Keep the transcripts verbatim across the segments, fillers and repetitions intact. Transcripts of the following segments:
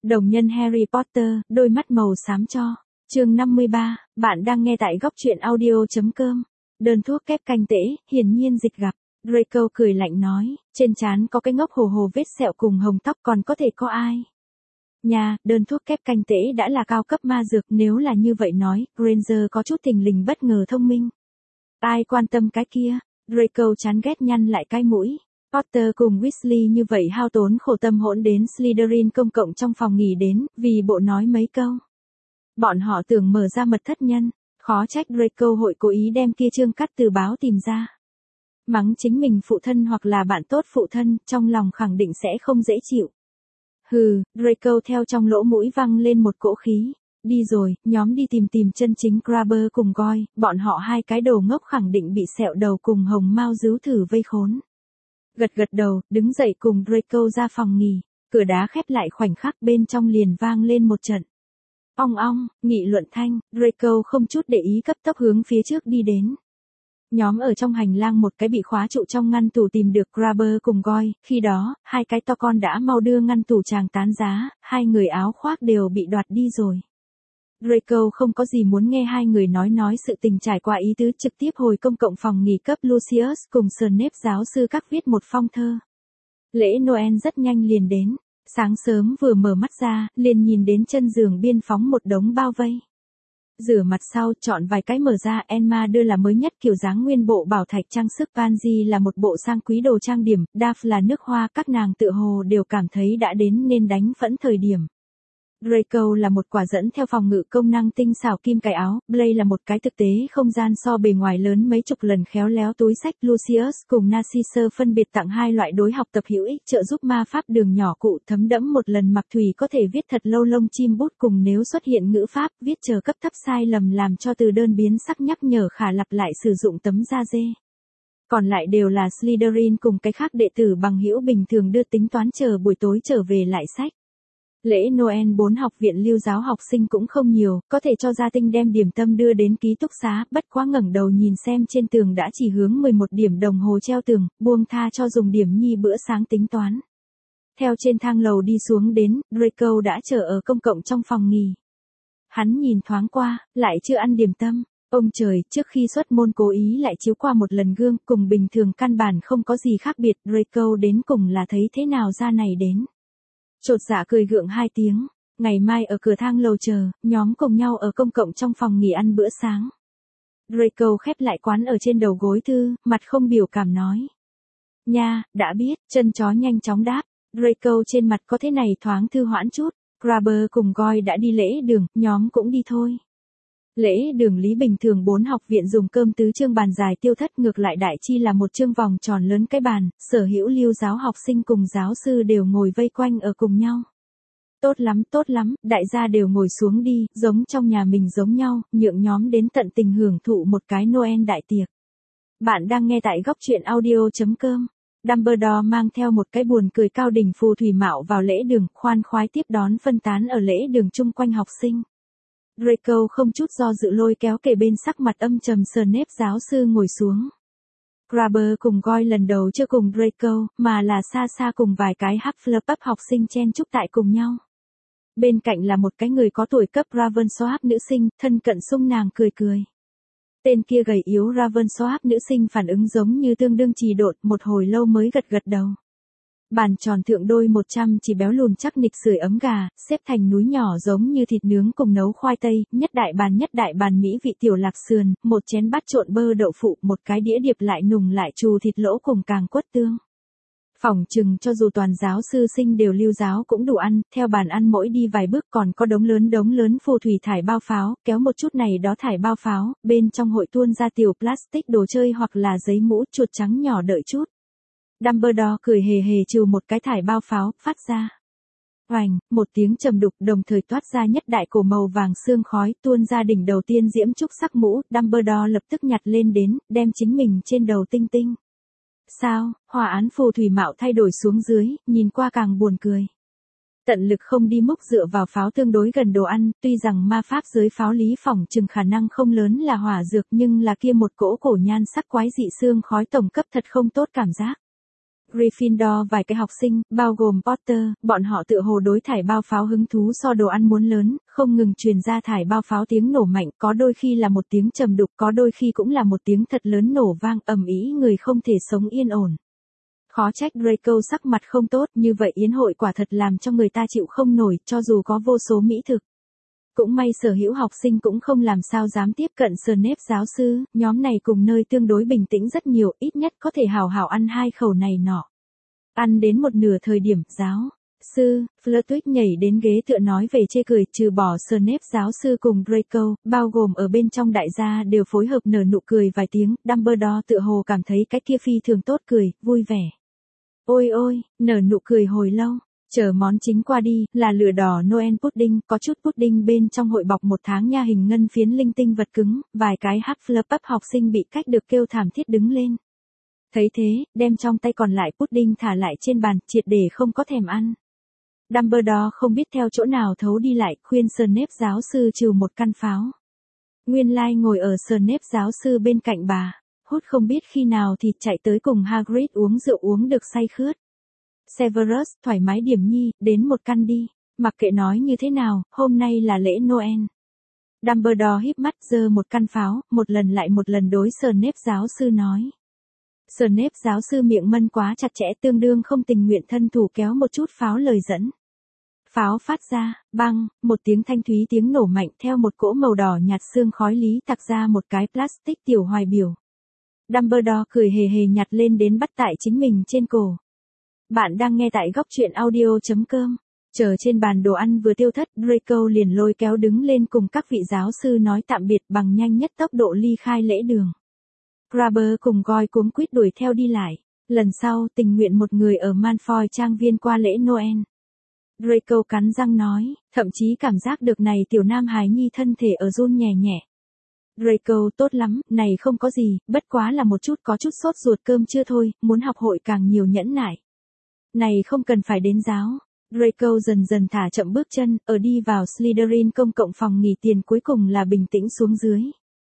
Đồng nhân Harry Potter, đôi mắt màu xám cho. Chương năm mươi ba, bạn đang nghe tại góc truyện audio chấm com. Đơn thuốc kép canh tễ, hiển nhiên dịch gặp. Draco cười lạnh nói, trên trán có cái ngốc hồ hồ vết sẹo cùng hồng tóc còn có thể có ai. Nhà, đơn thuốc kép canh tễ đã là cao cấp ma dược, nếu là như vậy nói, Granger có chút thình lình bất ngờ thông minh. Ai quan tâm cái kia, Draco chán ghét nhăn lại cái mũi. Potter cùng Weasley như vậy hao tốn khổ tâm hỗn đến Slytherin công cộng trong phòng nghỉ đến, vì bộ nói mấy câu. Bọn họ tưởng mở ra mật thất nhân, khó trách Draco hội cố ý đem kia chương cắt từ báo tìm ra. Mắng chính mình phụ thân hoặc là bạn tốt phụ thân, trong lòng khẳng định sẽ không dễ chịu. Hừ, Draco theo trong lỗ mũi văng lên một cỗ khí. Đi rồi, nhóm đi tìm tìm chân chính Crabber cùng Goyle, bọn họ hai cái đầu ngốc khẳng định bị sẹo đầu cùng hồng mao dứu thử vây khốn. Gật gật đầu, đứng dậy cùng Draco ra phòng nghỉ, cửa đá khép lại khoảnh khắc bên trong liền vang lên một trận. Ong ong, nghị luận thanh, Draco không chút để ý cấp tốc hướng phía trước đi đến. Nhóm ở trong hành lang một cái bị khóa trụ trong ngăn tủ tìm được Crabber cùng Goyle, khi đó, hai cái to con đã mau đưa ngăn tủ chàng tán giá, hai người áo khoác đều bị đoạt đi rồi. Draco không có gì muốn nghe hai người nói nói sự tình trải qua ý tứ, trực tiếp hồi công cộng phòng nghỉ cấp Lucius cùng Snape giáo sư các viết một phong thơ. Lễ Noel rất nhanh liền đến, sáng sớm vừa mở mắt ra, liền nhìn đến chân giường biên phóng một đống bao vây. Rửa mặt sau, chọn vài cái mở ra, Emma đưa là mới nhất kiểu dáng nguyên bộ bảo thạch trang sức, Pansy là một bộ sang quý đồ trang điểm, Daff là nước hoa, các nàng tự hồ đều cảm thấy đã đến nên đánh phẫn thời điểm. Draco là một quả dẫn theo phòng ngự công năng tinh xảo kim cài áo, Blaise là một cái thực tế không gian so bề ngoài lớn mấy chục lần khéo léo túi sách, Lucius cùng Narcisse phân biệt tặng hai loại đối học tập hữu ích trợ giúp ma pháp đường nhỏ cụ thấm đẫm một lần mặc thủy có thể viết thật lâu lông chim bút cùng nếu xuất hiện ngữ pháp viết chờ cấp thấp sai lầm làm cho từ đơn biến sắc nhắc nhở khả lặp lại sử dụng tấm da dê. Còn lại đều là Slytherin cùng cái khác đệ tử bằng hữu bình thường đưa tính toán chờ buổi tối trở về lại sách. Lễ Noel bốn học viện Lưu giáo học sinh cũng không nhiều, có thể cho gia tinh đem điểm tâm đưa đến ký túc xá, bất quá ngẩng đầu nhìn xem trên tường đã chỉ hướng mười một điểm đồng hồ treo tường, buông tha cho dùng điểm nhi bữa sáng tính toán. Theo trên thang lầu đi xuống đến, Draco đã chờ ở công cộng trong phòng nghỉ. Hắn nhìn thoáng qua, lại chưa ăn điểm tâm. Ông trời, trước khi xuất môn cố ý lại chiếu qua một lần gương, cùng bình thường căn bản không có gì khác biệt, Draco đến cùng là thấy thế nào ra này đến. Chột dạ cười gượng hai tiếng, ngày mai ở cửa thang lầu chờ, nhóm cùng nhau ở công cộng trong phòng nghỉ ăn bữa sáng. Draco khép lại quán ở trên đầu gối thư, mặt không biểu cảm nói. Nha, đã biết, chân chó nhanh chóng đáp, Draco trên mặt có thế này thoáng thư hoãn chút, Crabber cùng Goyle đã đi lễ đường, nhóm cũng đi thôi. Lễ đường lý bình thường bốn học viện dùng cơm tứ chương bàn dài tiêu thất, ngược lại đại chi là một chương vòng tròn lớn cái bàn, sở hữu Lưu giáo học sinh cùng giáo sư đều ngồi vây quanh ở cùng nhau. Tốt lắm, tốt lắm, đại gia đều ngồi xuống đi, giống trong nhà mình giống nhau, nhượng nhóm đến tận tình hưởng thụ một cái Noel đại tiệc. Bạn đang nghe tại góc truyện audio chấm com. Dumbledore mang theo một cái buồn cười cao đỉnh phù thủy mạo vào lễ đường, khoan khoái tiếp đón phân tán ở lễ đường chung quanh học sinh. Draco không chút do dự lôi kéo kề bên sắc mặt âm trầm Snape giáo sư ngồi xuống. Crabber cùng Goyle lần đầu chưa cùng Draco, mà là xa xa cùng vài cái Hufflepuff học sinh chen chúc tại cùng nhau. Bên cạnh là một cái người có tuổi cấp Ravensworth nữ sinh, thân cận xung nàng cười cười. Tên kia gầy yếu Ravensworth nữ sinh phản ứng giống như tương đương trì độn, một hồi lâu mới gật gật đầu. Bàn tròn thượng đôi một trăm chỉ béo lùn chắc nịch sưởi ấm gà, xếp thành núi nhỏ giống như thịt nướng cùng nấu khoai tây, nhất đại bàn nhất đại bàn mỹ vị tiểu lạc sườn, một chén bát trộn bơ đậu phụ, một cái đĩa điệp lại nùng lại trù thịt lỗ cùng càng quất tương. Phỏng chừng cho dù toàn giáo sư sinh đều Lưu giáo cũng đủ ăn, theo bàn ăn mỗi đi vài bước còn có đống lớn đống lớn phù thủy thải bao pháo, kéo một chút này đó thải bao pháo, bên trong hội tuôn ra tiểu plastic đồ chơi hoặc là giấy mũ chuột trắng nhỏ đợi chút. Dumbledore cười hề hề trừ một cái thải bao pháo, phát ra. Oành, một tiếng trầm đục đồng thời toát ra nhất đại cổ màu vàng sương khói tuôn ra đỉnh đầu tiên diễm trúc sắc mũ, Dumbledore lập tức nhặt lên đến, đem chính mình trên đầu tinh tinh. Sao, hòa án phù thủy mạo thay đổi xuống dưới, nhìn qua càng buồn cười. Tận lực không đi múc dựa vào pháo tương đối gần đồ ăn, tuy rằng ma pháp giới pháo lý phỏng chừng khả năng không lớn là hỏa dược nhưng là kia một cỗ cổ nhan sắc quái dị sương khói tổng cấp thật không tốt cảm giác. Gryffindor vài cái học sinh, bao gồm Potter, bọn họ tựa hồ đối thải bao pháo hứng thú so đồ ăn muốn lớn, không ngừng truyền ra thải bao pháo tiếng nổ mạnh, có đôi khi là một tiếng trầm đục, có đôi khi cũng là một tiếng thật lớn nổ vang ầm ĩ, người không thể sống yên ổn. Khó trách Draco sắc mặt không tốt, như vậy yến hội quả thật làm cho người ta chịu không nổi, cho dù có vô số mỹ thực. Cũng may sở hữu học sinh cũng không làm sao dám tiếp cận Snape giáo sư, nhóm này cùng nơi tương đối bình tĩnh rất nhiều, ít nhất có thể hào hào ăn hai khẩu này nọ. Ăn đến một nửa thời điểm, giáo sư, Flitwick nhảy đến ghế tựa nói về chê cười, trừ bỏ Snape giáo sư cùng Draco, bao gồm ở bên trong đại gia đều phối hợp nở nụ cười vài tiếng, Dumbledore tựa hồ cảm thấy cái kia phi thường tốt cười, vui vẻ. Ôi ôi, nở nụ cười hồi lâu. Chờ món chính qua đi, là lửa đỏ Noel pudding, có chút pudding bên trong hội bọc một tháng nha hình ngân phiến linh tinh vật cứng, vài cái Hufflepuff học sinh bị cách được kêu thảm thiết đứng lên. Thấy thế, đem trong tay còn lại pudding thả lại trên bàn, triệt để không có thèm ăn. Dumbledore không biết theo chỗ nào thấu đi lại, khuyên Snape giáo sư trừ một căn pháo. Nguyên lai like ngồi ở Snape giáo sư bên cạnh bà, hút không biết khi nào thì chạy tới cùng Hagrid uống rượu uống được say khướt. Severus, thoải mái điểm nhi, đến một căn đi, mặc kệ nói như thế nào, hôm nay là lễ Noel. Dumbledore híp mắt giơ một căn pháo, một lần lại một lần đối Snape giáo sư nói. Snape giáo sư miệng mân quá chặt chẽ tương đương không tình nguyện thân thủ kéo một chút pháo lời dẫn. Pháo phát ra, băng, một tiếng thanh thúy tiếng nổ mạnh theo một cỗ màu đỏ nhạt xương khói lý tặc ra một cái plastic tiểu hoài biểu. Dumbledore cười hề hề nhặt lên đến bắt tại chính mình trên cổ. Bạn đang nghe tại góc truyện audio.com. Chờ trên bàn đồ ăn vừa tiêu thất, Draco liền lôi kéo đứng lên cùng các vị giáo sư nói tạm biệt bằng nhanh nhất tốc độ ly khai lễ đường. Grabber cùng Goyle cuống quýt đuổi theo đi lại. Lần sau tình nguyện một người ở Malfoy trang viên qua lễ Noel. Draco cắn răng nói, thậm chí cảm giác được này tiểu nam hài nhi thân thể ở run nhẹ nhẹ. Draco tốt lắm, này không có gì, bất quá là một chút có chút sốt ruột cơm chưa thôi, muốn học hội càng nhiều nhẫn nại. Này không cần phải đến giáo. Draco dần dần thả chậm bước chân, ở đi vào Slytherin công cộng phòng nghỉ tiền cuối cùng là bình tĩnh xuống dưới.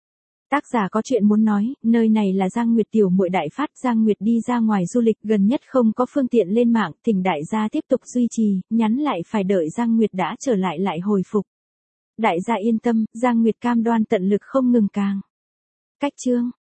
Tác giả có chuyện muốn nói, nơi này là Giang Nguyệt tiểu muội đại phát, Giang Nguyệt đi ra ngoài du lịch gần nhất không có phương tiện lên mạng, thỉnh đại gia tiếp tục duy trì, nhắn lại phải đợi Giang Nguyệt đã trở lại lại hồi phục. Đại gia yên tâm, Giang Nguyệt cam đoan tận lực không ngừng càng. Cách chương